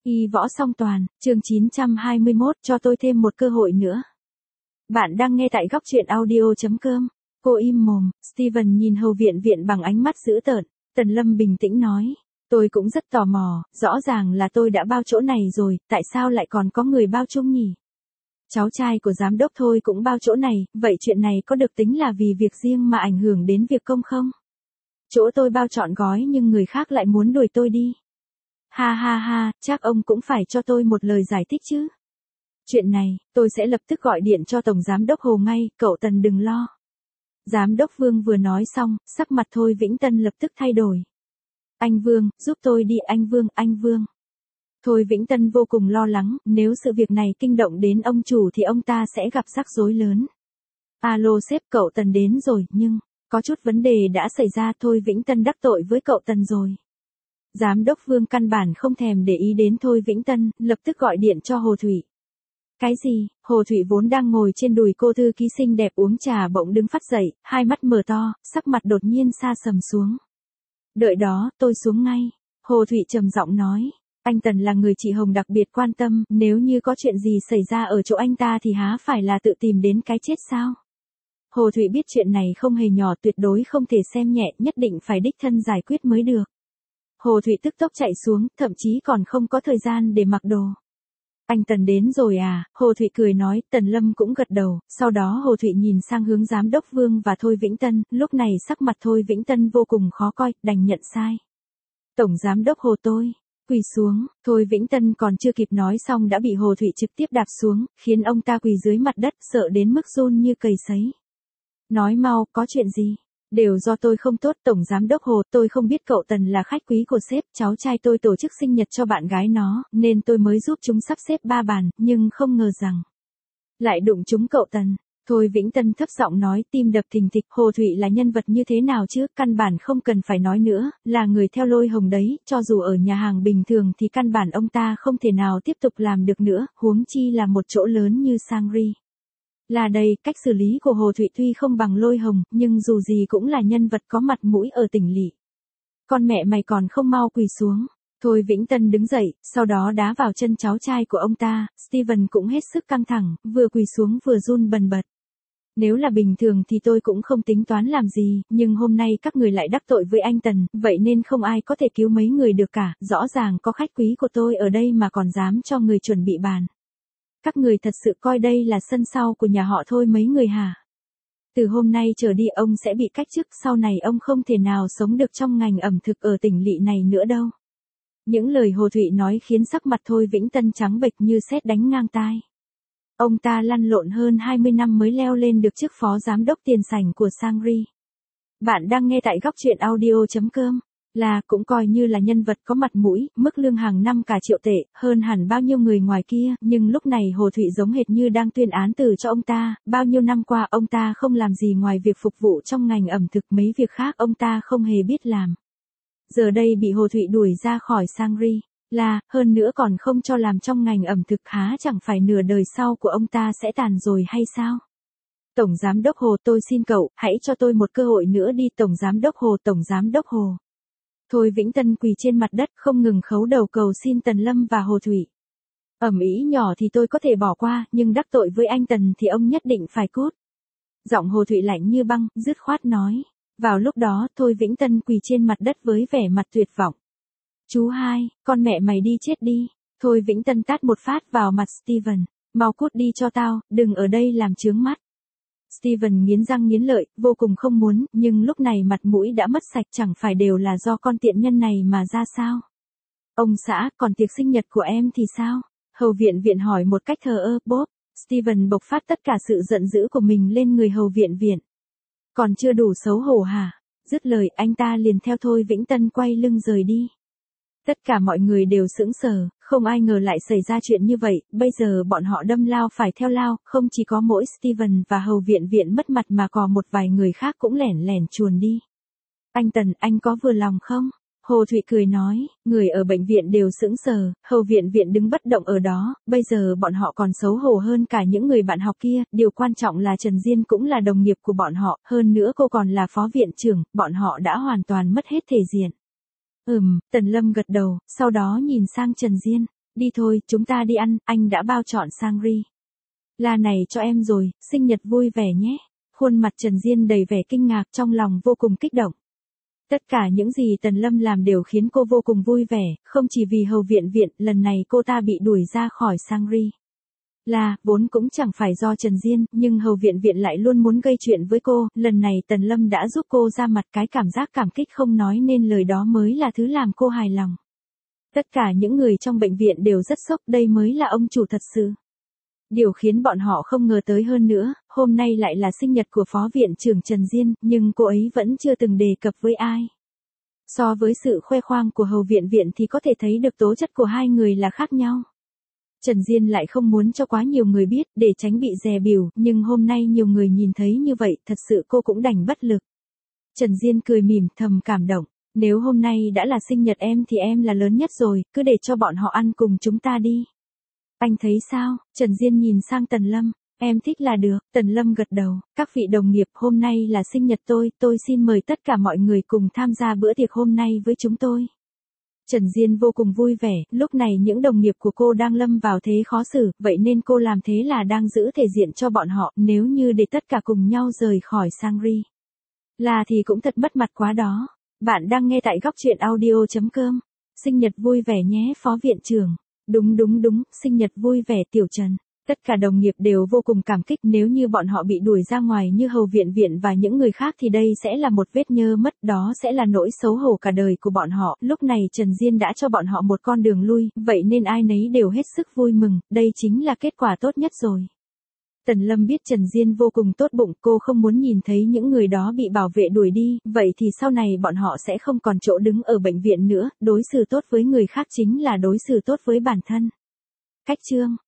Y võ song toàn, chương 921, cho tôi thêm một cơ hội nữa. Bạn đang nghe tại góc truyện audio.com. Cô im mồm, Steven nhìn Hầu Viện Viện bằng ánh mắt dữ tợn. Tần Lâm bình tĩnh nói, tôi cũng rất tò mò, rõ ràng là tôi đã bao chỗ này rồi, tại sao lại còn có người bao chung nhỉ? Cháu trai của giám đốc thôi cũng bao chỗ này, vậy chuyện này có được tính là vì việc riêng mà ảnh hưởng đến việc công không? Chỗ tôi bao trọn gói nhưng người khác lại muốn đuổi tôi đi. Ha ha ha, chắc ông cũng phải cho tôi một lời giải thích chứ. Chuyện này, tôi sẽ lập tức gọi điện cho Tổng Giám đốc Hồ ngay, cậu Tần đừng lo. Giám đốc Vương vừa nói xong, sắc mặt Thôi Vĩnh Tân lập tức thay đổi. Anh Vương, giúp tôi đi anh Vương. Thôi Vĩnh Tân vô cùng lo lắng, nếu sự việc này kinh động đến ông chủ thì ông ta sẽ gặp rắc rối lớn. Alo sếp, cậu Tần đến rồi, nhưng, có chút vấn đề đã xảy ra. Thôi Vĩnh Tân đắc tội với cậu Tần rồi. Giám đốc Vương căn bản không thèm để ý đến Thôi Vĩnh Tân, lập tức gọi điện cho Hồ Thụy. Cái gì? Hồ Thụy vốn đang ngồi trên đùi cô thư ký xinh đẹp uống trà bỗng đứng phát dậy, hai mắt mở to, sắc mặt đột nhiên sa sầm xuống. Đợi đó, tôi xuống ngay. Hồ Thụy trầm giọng nói. Anh Tần là người chị Hồng đặc biệt quan tâm, nếu như có chuyện gì xảy ra ở chỗ anh ta thì há phải là tự tìm đến cái chết sao? Hồ Thụy biết chuyện này không hề nhỏ, tuyệt đối không thể xem nhẹ, nhất định phải đích thân giải quyết mới được. Hồ Thụy tức tốc chạy xuống, thậm chí còn không có thời gian để mặc đồ. Anh Tần đến rồi à? Hồ Thụy cười nói. Tần Lâm cũng gật đầu, sau đó Hồ Thụy nhìn sang hướng Giám đốc Vương và Thôi Vĩnh Tân, lúc này sắc mặt Thôi Vĩnh Tân vô cùng khó coi, đành nhận sai. Tổng Giám đốc Hồ tôi, quỳ xuống. Thôi Vĩnh Tân còn chưa kịp nói xong đã bị Hồ Thụy trực tiếp đạp xuống, khiến ông ta quỳ dưới mặt đất, sợ đến mức run như cầy sấy. Nói mau, có chuyện gì? Đều do tôi không tốt. Tổng Giám đốc Hồ, tôi không biết cậu Tần là khách quý của sếp, cháu trai tôi tổ chức sinh nhật cho bạn gái nó, nên tôi mới giúp chúng sắp xếp 3 bàn, nhưng không ngờ rằng lại đụng trúng cậu Tần. Thôi Vĩnh Tân thấp giọng nói, tim đập thình thịch. Hồ Thụy là nhân vật như thế nào chứ, căn bản không cần phải nói nữa, là người theo Lôi Hồng đấy, cho dù ở nhà hàng bình thường thì căn bản ông ta không thể nào tiếp tục làm được nữa, huống chi là một chỗ lớn như Sangri. Là đây, cách xử lý của Hồ Thụy tuy không bằng Lôi Hồng, nhưng dù gì cũng là nhân vật có mặt mũi ở tỉnh lỵ. Con mẹ mày còn không mau quỳ xuống. Thôi Vĩnh Tân đứng dậy, sau đó đá vào chân cháu trai của ông ta. Steven cũng hết sức căng thẳng, vừa quỳ xuống vừa run bần bật. Nếu là bình thường thì tôi cũng không tính toán làm gì, nhưng hôm nay các người lại đắc tội với anh Tần, vậy nên không ai có thể cứu mấy người được cả, rõ ràng có khách quý của tôi ở đây mà còn dám cho người chuẩn bị bàn. Các người thật sự coi đây là sân sau của nhà họ Thôi mấy người hả? Từ hôm nay trở đi ông sẽ bị cách chức, sau này ông không thể nào sống được trong ngành ẩm thực ở tỉnh lỵ này nữa đâu. Những lời Hồ Thụy nói khiến sắc mặt Thôi Vĩnh Tân trắng bệch như sét đánh ngang tai. Ông ta lăn lộn hơn 20 năm mới leo lên được chức phó giám đốc tiền sảnh của Sangri. Bạn đang nghe tại góc truyện audio.com. Là cũng coi như là nhân vật có mặt mũi, mức lương hàng năm cả triệu tệ, hơn hẳn bao nhiêu người ngoài kia, nhưng lúc này Hồ Thụy giống hệt như đang tuyên án tử cho ông ta, bao nhiêu năm qua ông ta không làm gì ngoài việc phục vụ trong ngành ẩm thực, mấy việc khác ông ta không hề biết làm. Giờ đây bị Hồ Thụy đuổi ra khỏi Sangri, là, hơn nữa còn không cho làm trong ngành ẩm thực, há chẳng phải nửa đời sau của ông ta sẽ tàn rồi hay sao? Tổng Giám đốc Hồ, tôi xin cậu, hãy cho tôi một cơ hội nữa đi. Tổng Giám đốc Hồ, Tổng Giám đốc Hồ. Thôi Vĩnh Tân quỳ trên mặt đất không ngừng khấu đầu cầu xin Tần Lâm và Hồ Thụy. Ẩm ý nhỏ thì tôi có thể bỏ qua, nhưng đắc tội với anh Tần thì ông nhất định phải cút. Giọng Hồ Thụy lạnh như băng, dứt khoát nói. Vào lúc đó, Thôi Vĩnh Tân quỳ trên mặt đất với vẻ mặt tuyệt vọng. Chú hai, con mẹ mày đi chết đi. Thôi Vĩnh Tân tát một phát vào mặt Steven. Mau cút đi cho tao, đừng ở đây làm chướng mắt. Steven nghiến răng nghiến lợi, vô cùng không muốn, nhưng lúc này mặt mũi đã mất sạch, chẳng phải đều là do con tiện nhân này mà ra sao? Ông xã, còn tiệc sinh nhật của em thì sao? Hầu Viện Viện hỏi một cách thờ ơ. Bốp, Steven bộc phát tất cả sự giận dữ của mình lên người Hầu Viện Viện. Còn chưa đủ xấu hổ hả? Dứt lời anh ta liền theo Thôi Vĩnh Tân quay lưng rời đi. Tất cả mọi người đều sững sờ, không ai ngờ lại xảy ra chuyện như vậy, bây giờ bọn họ đâm lao phải theo lao, không chỉ có mỗi Steven và Hầu Viện Viện mất mặt mà còn một vài người khác cũng lẻn lẻn chuồn đi. Anh Tần, anh có vừa lòng không? Hồ Thụy cười nói, người ở bệnh viện đều sững sờ, Hầu Viện Viện đứng bất động ở đó, bây giờ bọn họ còn xấu hổ hơn cả những người bạn học kia, điều quan trọng là Trần Diên cũng là đồng nghiệp của bọn họ, hơn nữa cô còn là phó viện trưởng, bọn họ đã hoàn toàn mất hết thể diện. Tần Lâm gật đầu, sau đó nhìn sang Trần Diên. Đi thôi, chúng ta đi ăn, anh đã bao trọn Shangri La này cho em rồi, sinh nhật vui vẻ nhé. Khuôn mặt Trần Diên đầy vẻ kinh ngạc, trong lòng vô cùng kích động. Tất cả những gì Tần Lâm làm đều khiến cô vô cùng vui vẻ, không chỉ vì Hầu Viện Viện, lần này cô ta bị đuổi ra khỏi Shangri La, vốn cũng chẳng phải do Trần Diên, nhưng Hầu Viện Viện lại luôn muốn gây chuyện với cô, lần này Tần Lâm đã giúp cô ra mặt, cái cảm giác cảm kích không nói nên lời đó mới là thứ làm cô hài lòng. Tất cả những người trong bệnh viện đều rất sốc, đây mới là ông chủ thật sự. Điều khiến bọn họ không ngờ tới hơn nữa, hôm nay lại là sinh nhật của Phó Viện trưởng Trần Diên, nhưng cô ấy vẫn chưa từng đề cập với ai. So với sự khoe khoang của Hầu Viện Viện thì có thể thấy được tố chất của hai người là khác nhau. Trần Diên lại không muốn cho quá nhiều người biết để tránh bị dè bỉu, nhưng hôm nay nhiều người nhìn thấy như vậy, thật sự cô cũng đành bất lực. Trần Diên cười mỉm thầm cảm động, nếu hôm nay đã là sinh nhật em thì em là lớn nhất rồi, cứ để cho bọn họ ăn cùng chúng ta đi. Anh thấy sao? Trần Diên nhìn sang Tần Lâm, em thích là được. Tần Lâm gật đầu, các vị đồng nghiệp, hôm nay là sinh nhật tôi xin mời tất cả mọi người cùng tham gia bữa tiệc hôm nay với chúng tôi. Trần Diên vô cùng vui vẻ, lúc này những đồng nghiệp của cô đang lâm vào thế khó xử, vậy nên cô làm thế là đang giữ thể diện cho bọn họ, nếu như để tất cả cùng nhau rời khỏi Shangri La thì cũng thật mất mặt quá đó. Bạn đang nghe tại góc truyện audio.com. Sinh nhật vui vẻ nhé Phó Viện trưởng. Đúng, sinh nhật vui vẻ Tiểu Trần. Tất cả đồng nghiệp đều vô cùng cảm kích, nếu như bọn họ bị đuổi ra ngoài như Hầu Viện Viện và những người khác thì đây sẽ là một vết nhơ mất, đó sẽ là nỗi xấu hổ cả đời của bọn họ. Lúc này Trần Diên đã cho bọn họ một con đường lui, vậy nên ai nấy đều hết sức vui mừng, đây chính là kết quả tốt nhất rồi. Tần Lâm biết Trần Diên vô cùng tốt bụng, cô không muốn nhìn thấy những người đó bị bảo vệ đuổi đi, vậy thì sau này bọn họ sẽ không còn chỗ đứng ở bệnh viện nữa, đối xử tốt với người khác chính là đối xử tốt với bản thân. Cách chương